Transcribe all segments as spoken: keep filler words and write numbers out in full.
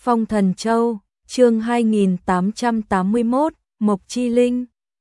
Phong Thần Châu, chương hai nghìn tám trăm tám mươi mốt, Mộc Chi Linh.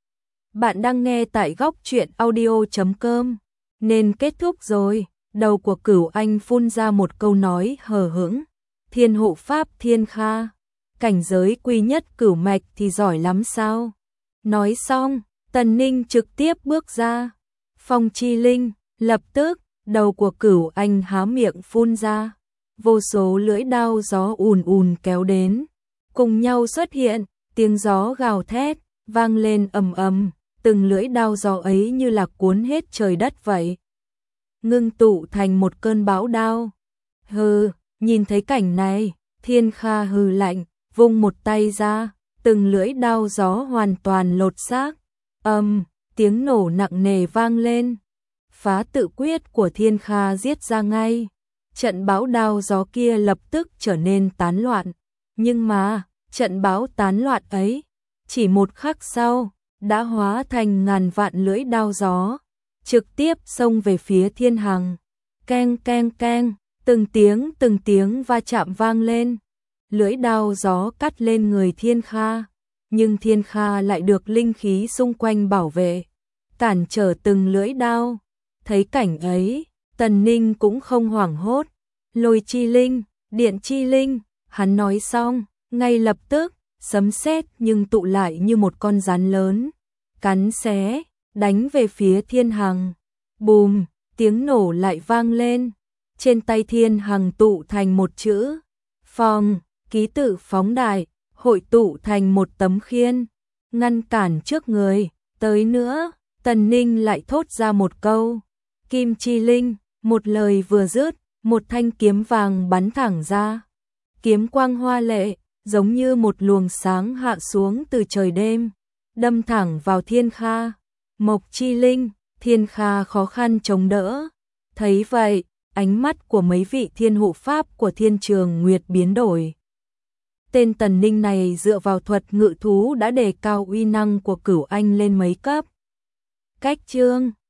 Bạn đang nghe tại góc truyện audio chấm com. Nên kết thúc rồi, đầu của Cửu Anh phun ra một câu nói hờ hững. Thiên hộ pháp Thiên Kha, cảnh giới quy nhất cửu mạch thì giỏi lắm sao? Nói xong, Tần Ninh trực tiếp bước ra. Phong Chi Linh, lập tức, đầu của Cửu Anh há miệng phun ra. Vô số lưỡi đao gió ùn ùn kéo đến, cùng nhau xuất hiện, tiếng gió gào thét, vang lên ầm ầm, từng lưỡi đao gió ấy như là cuốn hết trời đất vậy. Ngưng tụ thành một cơn bão đao. Hừ, nhìn thấy cảnh này, Thiên Kha hừ lạnh, vung một tay ra, từng lưỡi đao gió hoàn toàn lột xác. Ầm, tiếng nổ nặng nề vang lên. Phá tự quyết của Thiên Kha giết ra ngay. Trận bão đao gió kia lập tức trở nên tán loạn, nhưng mà, trận bão tán loạn ấy, chỉ một khắc sau, đã hóa thành ngàn vạn lưỡi đao gió, trực tiếp xông về phía Thiên Hằng. Keng keng keng, từng tiếng từng tiếng va chạm vang lên, lưỡi đao gió cắt lên người Thiên Kha, nhưng Thiên Kha lại được linh khí xung quanh bảo vệ, cản trở từng lưỡi đao. Thấy cảnh ấy, Tần Ninh cũng không hoảng hốt. Lôi chi linh, điện chi linh, hắn nói xong, ngay lập tức, sấm sét nhưng tụ lại như một con rắn lớn, cắn xé, đánh về phía Thiên Hằng. Bùm, tiếng nổ lại vang lên, trên tay Thiên Hằng tụ thành một chữ, Phong, ký tự phóng đại, hội tụ thành một tấm khiên, ngăn cản trước người. Tới nữa, Tần Ninh lại thốt ra một câu, Kim chi linh, một lời vừa dứt, một thanh kiếm vàng bắn thẳng ra. Kiếm quang hoa lệ, giống như một luồng sáng hạ xuống từ trời đêm, đâm thẳng vào Thiên Kha. Mộc Chi Linh, Thiên Kha khó khăn chống đỡ. Thấy vậy, ánh mắt của mấy vị thiên hộ pháp của Thiên Trường Nguyệt biến đổi. Tên Tần Ninh này dựa vào thuật ngự thú đã đề cao uy năng của Cửu Anh lên mấy cấp. Cách chương